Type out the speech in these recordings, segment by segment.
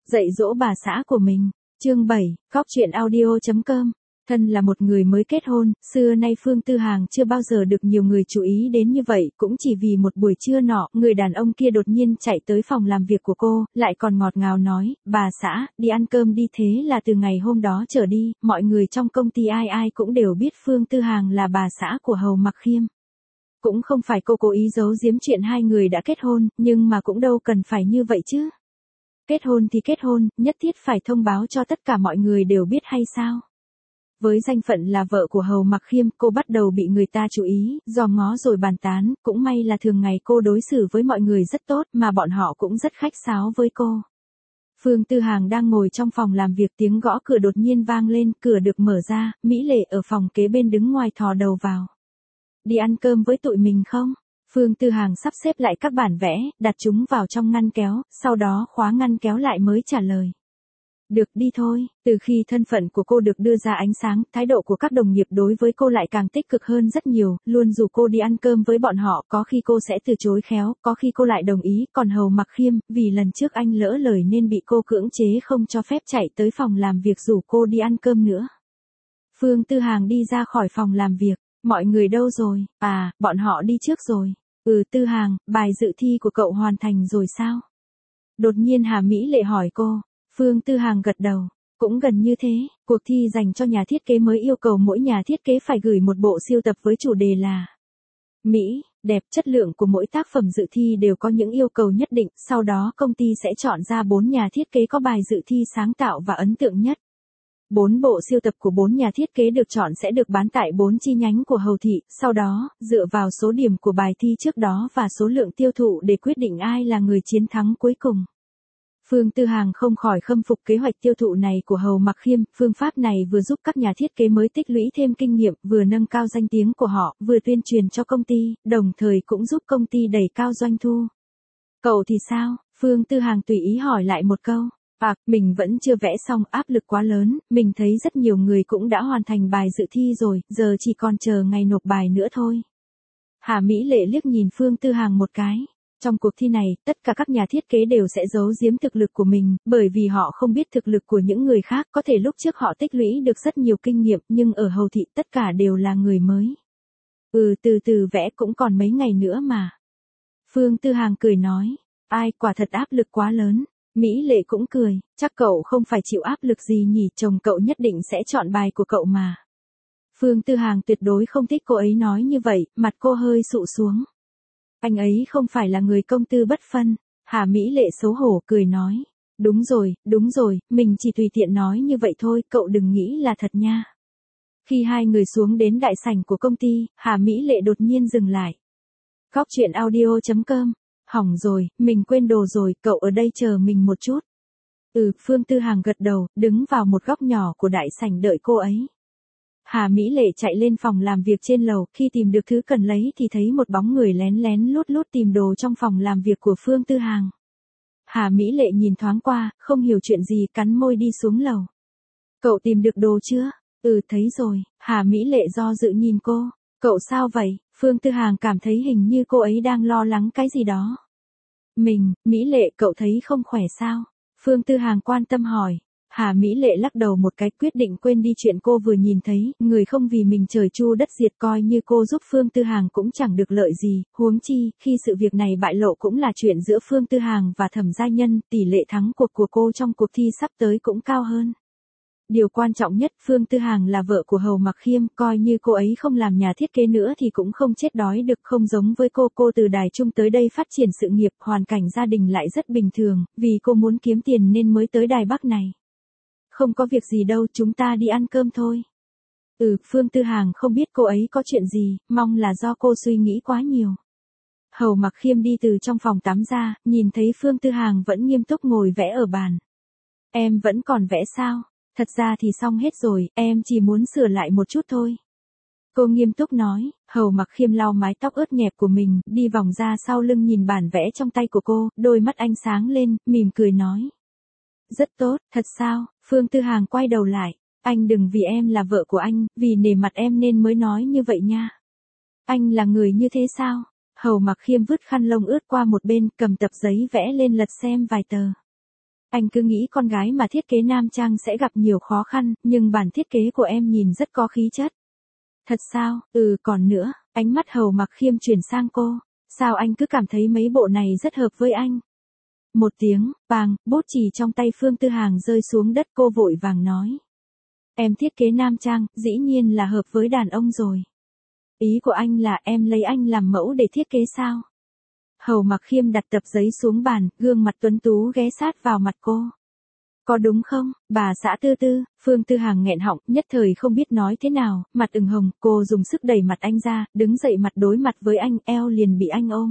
Dạy dỗ bà xã của mình. Chương 7, Góc truyện audio.com. Thân là một người mới kết hôn, xưa nay Phương Tư Hàng chưa bao giờ được nhiều người chú ý đến như vậy, cũng chỉ vì một buổi trưa nọ, người đàn ông kia đột nhiên chạy tới phòng làm việc của cô, lại còn ngọt ngào nói, bà xã, đi ăn cơm đi. Thế là từ ngày hôm đó trở đi, mọi người trong công ty ai ai cũng đều biết Phương Tư Hàng là bà xã của Hầu Mặc Khiêm. Cũng không phải cô cố ý giấu giếm chuyện hai người đã kết hôn, nhưng mà cũng đâu cần phải như vậy chứ. Kết hôn thì kết hôn, nhất thiết phải thông báo cho tất cả mọi người đều biết hay sao? Với danh phận là vợ của Hầu Mặc Khiêm, cô bắt đầu bị người ta chú ý, dòm ngó rồi bàn tán, cũng may là thường ngày cô đối xử với mọi người rất tốt mà bọn họ cũng rất khách sáo với cô. Phương Tư Hàng đang ngồi trong phòng làm việc, tiếng gõ cửa đột nhiên vang lên, cửa được mở ra, Mỹ Lệ ở phòng kế bên đứng ngoài thò đầu vào. Đi ăn cơm với tụi mình không? Phương Tư Hàng sắp xếp lại các bản vẽ, đặt chúng vào trong ngăn kéo, sau đó khóa ngăn kéo lại mới trả lời. Được, đi thôi. Từ khi thân phận của cô được đưa ra ánh sáng, thái độ của các đồng nghiệp đối với cô lại càng tích cực hơn rất nhiều, luôn rủ cô đi ăn cơm với bọn họ, có khi cô sẽ từ chối khéo, có khi cô lại đồng ý, còn Hầu Mặc Khiêm, vì lần trước anh lỡ lời nên bị cô cưỡng chế không cho phép chạy tới phòng làm việc rủ cô đi ăn cơm nữa. Phương Tư Hàng đi ra khỏi phòng làm việc, mọi người đâu rồi? À, bọn họ đi trước rồi. Tư Hàng, bài dự thi của cậu hoàn thành rồi sao? Đột nhiên Hà Mỹ Lệ hỏi cô. Phương Tư Hàng gật đầu. Cũng gần như thế, cuộc thi dành cho nhà thiết kế mới yêu cầu mỗi nhà thiết kế phải gửi một bộ siêu tập với chủ đề là Mỹ, đẹp. Chất lượng của mỗi tác phẩm dự thi đều có những yêu cầu nhất định, sau đó công ty sẽ chọn ra 4 nhà thiết kế có bài dự thi sáng tạo và ấn tượng nhất. 4 bộ siêu tập của 4 nhà thiết kế được chọn sẽ được bán tại 4 chi nhánh của Hầu Thị, sau đó, dựa vào số điểm của bài thi trước đó và số lượng tiêu thụ để quyết định ai là người chiến thắng cuối cùng. Phương Tư Hàng không khỏi khâm phục kế hoạch tiêu thụ này của Hầu Mặc Khiêm, phương pháp này vừa giúp các nhà thiết kế mới tích lũy thêm kinh nghiệm, vừa nâng cao danh tiếng của họ, vừa tuyên truyền cho công ty, đồng thời cũng giúp công ty đẩy cao doanh thu. Cậu thì sao? Phương Tư Hàng tùy ý hỏi lại một câu. Mình vẫn chưa vẽ xong, áp lực quá lớn, mình thấy rất nhiều người cũng đã hoàn thành bài dự thi rồi, giờ chỉ còn chờ ngày nộp bài nữa thôi. Hà Mỹ Lệ liếc nhìn Phương Tư Hàng một cái. Trong cuộc thi này, tất cả các nhà thiết kế đều sẽ giấu giếm thực lực của mình, bởi vì họ không biết thực lực của những người khác, có thể lúc trước họ tích lũy được rất nhiều kinh nghiệm, nhưng ở Hầu Thị tất cả đều là người mới. Từ từ vẽ, cũng còn mấy ngày nữa mà. Phương Tư Hàng cười nói, ai, quả thật áp lực quá lớn. Mỹ Lệ cũng cười, chắc cậu không phải chịu áp lực gì nhỉ, chồng cậu nhất định sẽ chọn bài của cậu mà. Phương Tư Hàng tuyệt đối không thích cô ấy nói như vậy, mặt cô hơi sụ xuống. Anh ấy không phải là người công tư bất phân. Hà Mỹ Lệ xấu hổ cười nói. Đúng rồi, mình chỉ tùy tiện nói như vậy thôi, cậu đừng nghĩ là thật nha. Khi hai người xuống đến đại sảnh của công ty, Hà Mỹ Lệ đột nhiên dừng lại. Góc truyện audio.com. Hỏng rồi, mình quên đồ rồi, cậu ở đây chờ mình một chút. Phương Tư Hàng gật đầu, đứng vào một góc nhỏ của đại sảnh đợi cô ấy. Hà Mỹ Lệ chạy lên phòng làm việc trên lầu, khi tìm được thứ cần lấy thì thấy một bóng người lén lén lút lút tìm đồ trong phòng làm việc của Phương Tư Hàng. Hà Mỹ Lệ nhìn thoáng qua, không hiểu chuyện gì, cắn môi đi xuống lầu. Cậu tìm được đồ chưa? Thấy rồi. Hà Mỹ Lệ do dự nhìn cô. Cậu sao vậy? Phương Tư Hàng cảm thấy hình như cô ấy đang lo lắng cái gì đó. Mỹ Lệ, cậu thấy không khỏe sao? Phương Tư Hàng quan tâm hỏi. Hà Mỹ Lệ lắc đầu một cái, quyết định quên đi chuyện cô vừa nhìn thấy, người không vì mình trời chu đất diệt, coi như cô giúp Phương Tư Hàng cũng chẳng được lợi gì, huống chi, khi sự việc này bại lộ cũng là chuyện giữa Phương Tư Hàng và Thẩm Gia Nhân, tỷ lệ thắng cuộc của cô trong cuộc thi sắp tới cũng cao hơn. Điều quan trọng nhất, Phương Tư Hàng là vợ của Hầu Mặc Khiêm, coi như cô ấy không làm nhà thiết kế nữa thì cũng không chết đói được, không giống với cô từ Đài Trung tới đây phát triển sự nghiệp, hoàn cảnh gia đình lại rất bình thường, vì cô muốn kiếm tiền nên mới tới Đài Bắc này. Không có việc gì đâu, chúng ta đi ăn cơm thôi. Phương Tư Hàng không biết cô ấy có chuyện gì, mong là do cô suy nghĩ quá nhiều. Hầu Mặc Khiêm đi từ trong phòng tắm ra, nhìn thấy Phương Tư Hàng vẫn nghiêm túc ngồi vẽ ở bàn. Em vẫn còn vẽ sao? Thật ra thì xong hết rồi, em chỉ muốn sửa lại một chút thôi. Cô nghiêm túc nói. Hầu Mặc Khiêm lau mái tóc ướt nhẹp của mình, đi vòng ra sau lưng nhìn bản vẽ trong tay của cô, đôi mắt anh sáng lên, mỉm cười nói. Rất tốt, thật sao? Phương Tư Hàng quay đầu lại. Anh đừng vì em là vợ của anh, vì nể mặt em nên mới nói như vậy nha. Anh là người như thế sao? Hầu Mặc Khiêm vứt khăn lông ướt qua một bên, cầm tập giấy vẽ lên lật xem vài tờ. Anh cứ nghĩ con gái mà thiết kế nam trang sẽ gặp nhiều khó khăn, nhưng bản thiết kế của em nhìn rất có khí chất. Thật sao? Còn nữa, ánh mắt Hầu Mặc Khiêm chuyển sang cô. Sao anh cứ cảm thấy mấy bộ này rất hợp với anh? Một tiếng, bang, bút chì trong tay Phương Tư Hàng rơi xuống đất, cô vội vàng nói. Em thiết kế nam trang, dĩ nhiên là hợp với đàn ông rồi. Ý của anh là em lấy anh làm mẫu để thiết kế sao? Hầu Mặc Khiêm đặt tập giấy xuống bàn, gương mặt tuấn tú ghé sát vào mặt cô. Có đúng không, bà xã Tư Tư? Phương Tư Hàng nghẹn họng, nhất thời không biết nói thế nào, mặt ửng hồng, cô dùng sức đẩy mặt anh ra, đứng dậy mặt đối mặt với anh, eo liền bị anh ôm.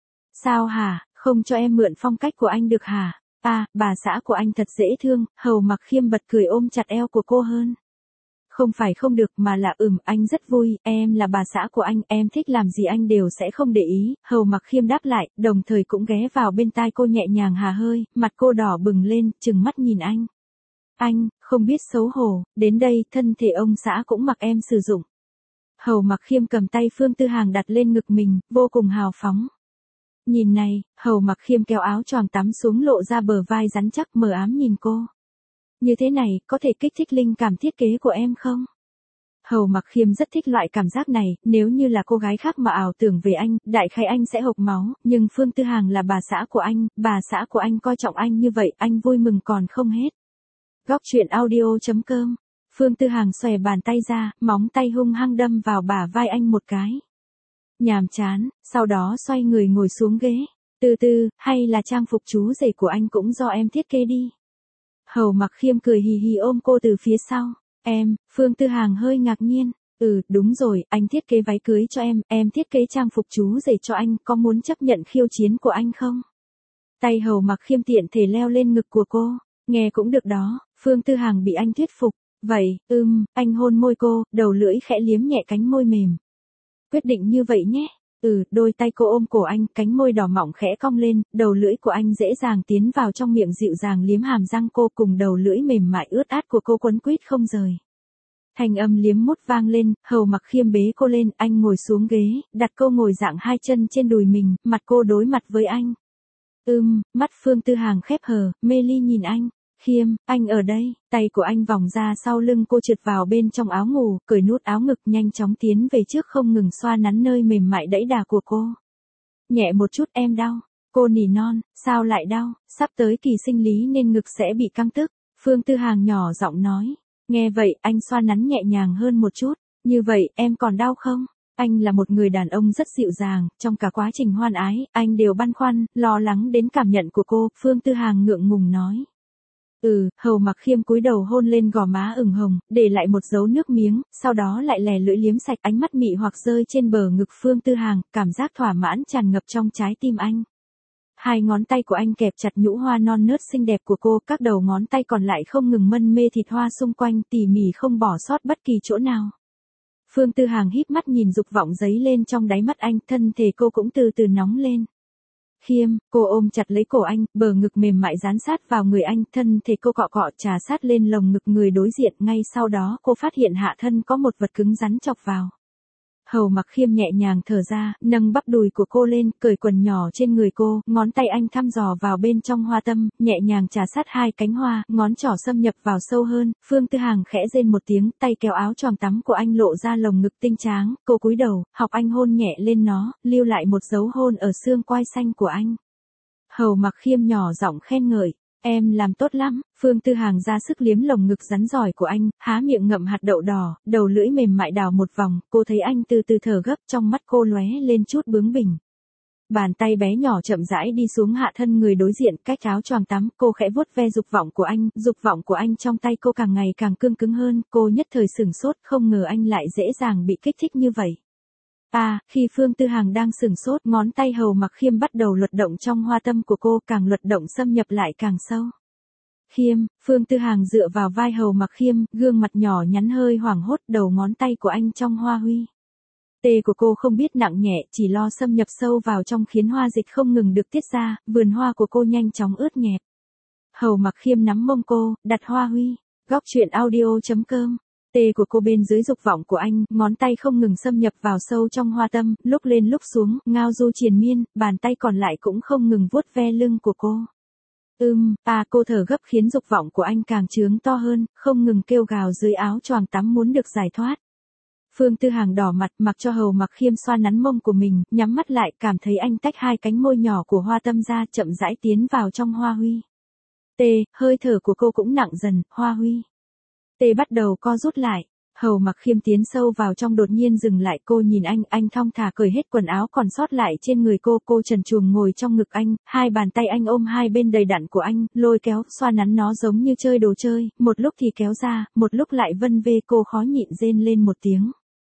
Sao hả, không cho em mượn phong cách của anh được hả? Bà xã của anh thật dễ thương. Hầu Mặc Khiêm bật cười ôm chặt eo của cô hơn. Không phải không được mà là anh rất vui, em là bà xã của anh, em thích làm gì anh đều sẽ không để ý. Hầu Mặc Khiêm đáp lại, đồng thời cũng ghé vào bên tai cô nhẹ nhàng hà hơi, mặt cô đỏ bừng lên, trừng mắt nhìn anh. Anh, không biết xấu hổ, đến đây thân thể ông xã cũng mặc em sử dụng. Hầu Mặc Khiêm cầm tay Phương Tư Hàng đặt lên ngực mình, vô cùng hào phóng. Nhìn này, Hầu Mặc Khiêm kéo áo choàng tắm xuống lộ ra bờ vai rắn chắc, mờ ám nhìn cô. Như thế này, có thể kích thích linh cảm thiết kế của em không? Hầu Mặc Khiêm rất thích loại cảm giác này, nếu như là cô gái khác mà ảo tưởng về anh, đại khái anh sẽ hộc máu, nhưng Phương Tư Hàng là bà xã của anh, bà xã của anh coi trọng anh như vậy, anh vui mừng còn không hết. Góc truyện audio.com. Phương Tư Hàng xòe bàn tay ra, móng tay hung hăng đâm vào bả vai anh một cái. Nhàm chán, sau đó xoay người ngồi xuống ghế. Từ từ, hay là trang phục chú rể của anh cũng do em thiết kế đi. Hầu Mặc Khiêm cười hì hì ôm cô từ phía sau. Em, Phương Tư Hàng hơi ngạc nhiên. Đúng rồi, anh thiết kế váy cưới cho em thiết kế trang phục chú rể cho anh, có muốn chấp nhận khiêu chiến của anh không? Tay Hầu Mặc Khiêm tiện thể leo lên ngực của cô. Nghe cũng được đó, Phương Tư Hàng bị anh thuyết phục. Vậy, anh hôn môi cô, đầu lưỡi khẽ liếm nhẹ cánh môi mềm. Quyết định như vậy nhé. Đôi tay cô ôm cổ anh, cánh môi đỏ mọng khẽ cong lên, đầu lưỡi của anh dễ dàng tiến vào trong miệng dịu dàng liếm hàm răng cô, cùng đầu lưỡi mềm mại ướt át của cô quấn quýt không rời. Thanh âm liếm mút vang lên, Hầu Mặc Khiêm bế cô lên, anh ngồi xuống ghế, đặt cô ngồi dạng hai chân trên đùi mình, mặt cô đối mặt với anh. Mắt Phương Tư Hàng khép hờ, mê ly nhìn anh. Khiêm, anh ở đây. Tay của anh vòng ra sau lưng cô, trượt vào bên trong áo ngủ, cởi nút áo ngực, nhanh chóng tiến về trước, không ngừng xoa nắn nơi mềm mại đẫy đà của cô. Nhẹ một chút, em đau. Cô nỉ non. Sao lại đau? Sắp tới kỳ sinh lý nên ngực sẽ bị căng tức. Phương Tư Hàng nhỏ giọng nói. Nghe vậy, anh xoa nắn nhẹ nhàng hơn một chút. Như vậy, em còn đau không? Anh là một người đàn ông rất dịu dàng, trong cả quá trình hoan ái, anh đều băn khoăn, lo lắng đến cảm nhận của cô. Phương Tư Hàng ngượng ngùng nói. Hầu Mặc Khiêm cúi đầu hôn lên gò má ửng hồng, để lại một dấu nước miếng, sau đó lại lè lưỡi liếm sạch, ánh mắt mị hoặc rơi trên bờ ngực Phương Tư Hàng, cảm giác thỏa mãn tràn ngập trong trái tim anh. Hai ngón tay của anh kẹp chặt nhũ hoa non nớt xinh đẹp của cô, các đầu ngón tay còn lại không ngừng mân mê thịt hoa xung quanh, tỉ mỉ không bỏ sót bất kỳ chỗ nào. Phương Tư Hàng híp mắt nhìn, dục vọng dấy lên trong đáy mắt anh, thân thể cô cũng từ từ nóng lên. Khiêm, cô ôm chặt lấy cổ anh, bờ ngực mềm mại dán sát vào người anh, thân thể cô cọ cọ trà sát lên lồng ngực người đối diện, ngay sau đó cô phát hiện hạ thân có một vật cứng rắn chọc vào. Hầu Mặc Khiêm nhẹ nhàng thở ra, nâng bắp đùi của cô lên, cởi quần nhỏ trên người cô, ngón tay anh thăm dò vào bên trong hoa tâm, nhẹ nhàng trà sát hai cánh hoa, ngón trỏ xâm nhập vào sâu hơn. Phương Tư Hàng khẽ rên một tiếng, tay kéo áo choàng tắm của anh lộ ra lồng ngực tinh tráng, cô cúi đầu, học anh hôn nhẹ lên nó, lưu lại một dấu hôn ở xương quai xanh của anh. Hầu Mặc Khiêm nhỏ giọng khen ngợi. Em làm tốt lắm. Phương Tư Hàng ra sức liếm lồng ngực rắn giỏi của anh, há miệng ngậm hạt đậu đỏ, đầu lưỡi mềm mại đào một vòng, cô thấy anh từ từ thở gấp, trong mắt cô lóe lên chút bướng bỉnh. Bàn tay bé nhỏ chậm rãi đi xuống hạ thân người đối diện, cách áo choàng tắm, cô khẽ vuốt ve dục vọng của anh trong tay cô càng ngày càng cương cứng hơn, cô nhất thời sửng sốt, không ngờ anh lại dễ dàng bị kích thích như vậy. Khi Phương Tư Hàng đang sửng sốt, ngón tay Hầu Mặc Khiêm bắt đầu luật động trong hoa tâm của cô, càng luật động xâm nhập lại càng sâu. Khiêm, Phương Tư Hàng dựa vào vai Hầu Mặc Khiêm, gương mặt nhỏ nhắn hơi hoảng hốt, đầu ngón tay của anh trong hoa huy. Tê của cô không biết nặng nhẹ, chỉ lo xâm nhập sâu vào trong khiến hoa dịch không ngừng được tiết ra, vườn hoa của cô nhanh chóng ướt nhẹp. Hầu Mặc Khiêm nắm mông cô, đặt hoa huy. Góc truyện audio.com. Tê của cô bên dưới dục vọng của anh, ngón tay không ngừng xâm nhập vào sâu trong hoa tâm, lúc lên lúc xuống, ngao du triền miên, bàn tay còn lại cũng không ngừng vuốt ve lưng của cô. Cô thở gấp khiến dục vọng của anh càng trướng to hơn, không ngừng kêu gào dưới áo choàng tắm muốn được giải thoát. Phương Tư Hàng đỏ mặt mặc cho Hầu Mặc Khiêm xoa nắn mông của mình, nhắm mắt lại cảm thấy anh tách hai cánh môi nhỏ của Hoa Tâm ra chậm rãi tiến vào trong Hoa Huy. Hơi thở của cô cũng nặng dần, Hoa Huy. Bắt đầu co rút lại. Hầu Mặc Khiêm tiến sâu vào trong đột nhiên dừng lại, cô nhìn anh thong thả cởi hết quần áo còn sót lại trên người cô trần truồng ngồi trong ngực anh, hai bàn tay anh ôm hai bên đầy đặn của anh, lôi kéo, xoa nắn nó giống như chơi đồ chơi, một lúc thì kéo ra, một lúc lại vân vê, cô khó nhịn rên lên một tiếng.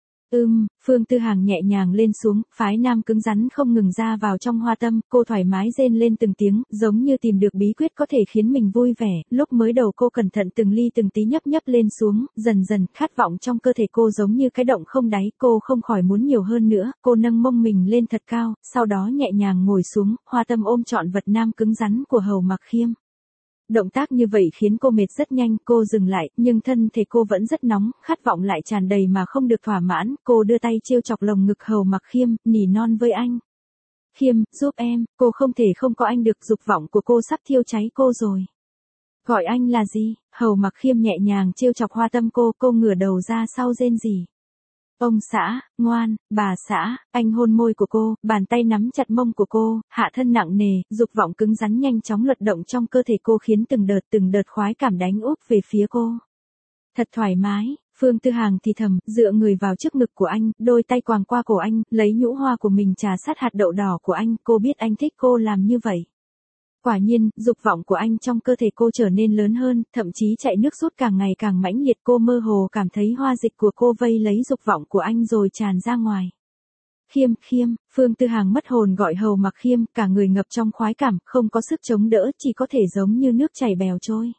Phương Tư Hàng nhẹ nhàng lên xuống, phái nam cứng rắn không ngừng ra vào trong Hoa Tâm, cô thoải mái rên lên từng tiếng, giống như tìm được bí quyết có thể khiến mình vui vẻ, lúc mới đầu cô cẩn thận từng ly từng tí nhấp lên xuống, dần dần, khát vọng trong cơ thể cô giống như cái động không đáy, cô không khỏi muốn nhiều hơn nữa, cô nâng mông mình lên thật cao, sau đó nhẹ nhàng ngồi xuống, Hoa Tâm ôm trọn vật nam cứng rắn của Hầu Mặc Khiêm. Động tác như vậy khiến cô mệt rất nhanh, cô dừng lại, nhưng thân thể cô vẫn rất nóng, khát vọng lại tràn đầy mà không được thỏa mãn, cô đưa tay trêu chọc lồng ngực Hầu Mặc Khiêm, nỉ non với anh. Khiêm, giúp em, cô không thể không có anh được, dục vọng của cô sắp thiêu cháy cô rồi. Gọi anh là gì? Hầu Mặc Khiêm nhẹ nhàng trêu chọc Hoa Tâm cô ngửa đầu ra sau rên rỉ. Ông xã, ngoan, bà xã, anh hôn môi của cô, bàn tay nắm chặt mông của cô, hạ thân nặng nề, dục vọng cứng rắn nhanh chóng luật động trong cơ thể cô khiến từng đợt khoái cảm đánh úp về phía cô. Thật thoải mái, Phương Tư Hàng thì thầm, dựa người vào trước ngực của anh, đôi tay quàng qua cổ anh, lấy nhũ hoa của mình trà sát hạt đậu đỏ của anh, cô biết anh thích cô làm như vậy. Quả nhiên, dục vọng của anh trong cơ thể cô trở nên lớn hơn, thậm chí chạy nước rút càng ngày càng mãnh liệt, cô mơ hồ cảm thấy hoa dịch của cô vây lấy dục vọng của anh rồi tràn ra ngoài. Khiêm, Phương Tư Hàng mất hồn gọi Hầu Mặc Khiêm, cả người ngập trong khoái cảm, không có sức chống đỡ, chỉ có thể giống như nước chảy bèo trôi.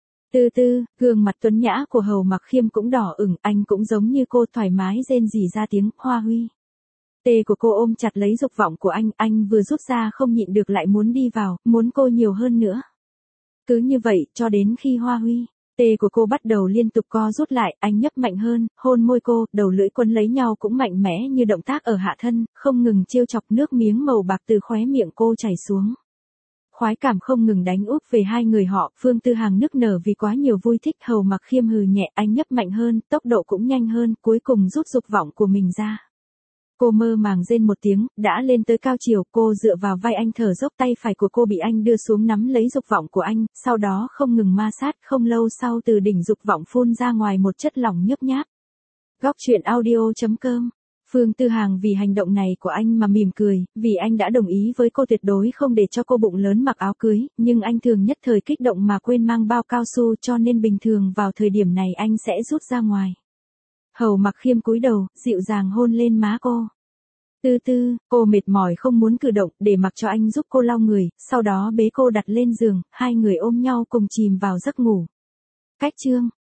Gương mặt tuấn nhã của Hầu Mặc Khiêm cũng đỏ ửng, anh cũng giống như cô thoải mái rên rỉ ra tiếng, Hoa Huy. Của cô ôm chặt lấy dục vọng của anh vừa rút ra không nhịn được lại muốn đi vào, muốn cô nhiều hơn nữa. Cứ như vậy, cho đến khi Hoa Huy, của cô bắt đầu liên tục co rút lại, anh nhấp mạnh hơn, hôn môi cô, đầu lưỡi quấn lấy nhau cũng mạnh mẽ như động tác ở hạ thân, không ngừng trêu chọc, nước miếng màu bạc từ khóe miệng cô chảy xuống. Khoái cảm không ngừng đánh úp về hai người họ, Phương Tư Hàng nức nở vì quá nhiều vui thích, Hầu Mặc Khiêm hừ nhẹ, anh nhấp mạnh hơn, tốc độ cũng nhanh hơn, cuối cùng rút dục vọng của mình ra. Cô mơ màng rên một tiếng, đã lên tới cao chiều, cô dựa vào vai anh thở dốc, tay phải của cô bị anh đưa xuống nắm lấy dục vọng của anh, sau đó không ngừng ma sát, không lâu sau từ đỉnh dục vọng phun ra ngoài một chất lỏng nhấp nháp. Góc truyện audio.com. Phương Tư Hàng vì hành động này của anh mà mỉm cười, vì anh đã đồng ý với cô tuyệt đối không để cho cô bụng lớn mặc áo cưới, nhưng anh thường nhất thời kích động mà quên mang bao cao su cho nên bình thường vào thời điểm này anh sẽ rút ra ngoài. Hầu Mặc Khiêm cúi đầu, dịu dàng hôn lên má cô. Cô mệt mỏi không muốn cử động, để mặc cho anh giúp cô lau người, sau đó bế cô đặt lên giường, hai người ôm nhau cùng chìm vào giấc ngủ. Cách chương